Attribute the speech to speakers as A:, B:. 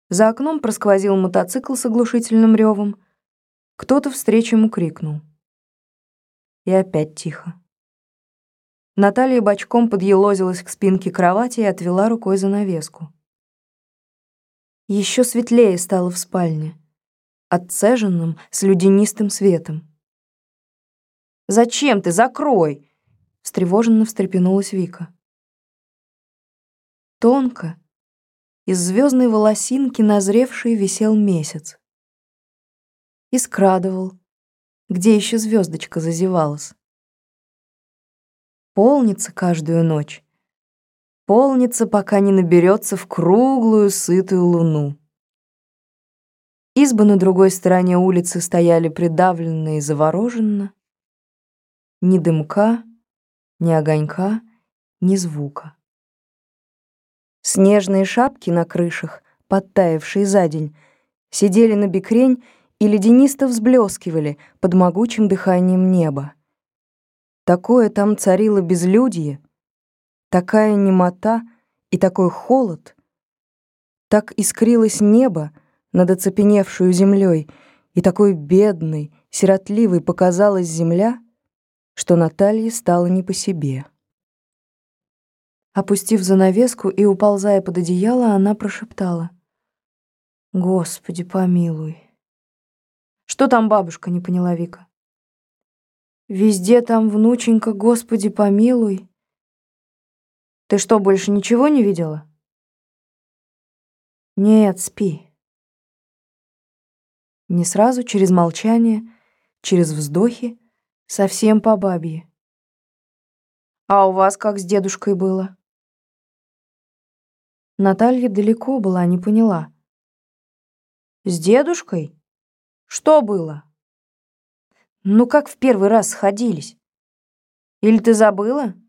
A: За окном просквозил мотоцикл с оглушительным ревом. Кто-то встреч ему крикнул. И опять тихо. Наталья бочком подъелозилась к спинке кровати и отвела рукой занавеску. Еще светлее стало в спальне, отцеженным, с людянистым светом. «Зачем ты? Закрой!» — встревоженно встрепенулась Вика. Тонко, из звездной волосинки назревший висел месяц. И скрадывал, где еще звездочка зазевалась. Полнится каждую ночь. Полнится, пока не наберется в круглую, сытую луну. Избы на другой стороне улицы стояли придавленно и завороженно. Ни дымка, ни огонька, ни звука. Снежные шапки на крышах, подтаявшие за день, сидели на бекрень и леденисто взблескивали под могучим дыханием неба. Такое там царило безлюдье, такая немота и такой холод, так искрилось небо над оцепеневшую землей, и такой бедной, сиротливой показалась земля, что Наталье стало не по себе. Опустив занавеску и уползая под одеяло, она прошептала: «Господи, помилуй». «Что там бабушка?» — не поняла Вика. «Везде там, внученька, Господи, помилуй». «Ты что, больше ничего не видела?» «Нет, спи». Не сразу, через молчание, через вздохи, совсем по бабье. «А у вас как с дедушкой было?» Наталья далеко была, не поняла. «С дедушкой? Что было? Ну как в первый раз сходились? Или ты забыла?»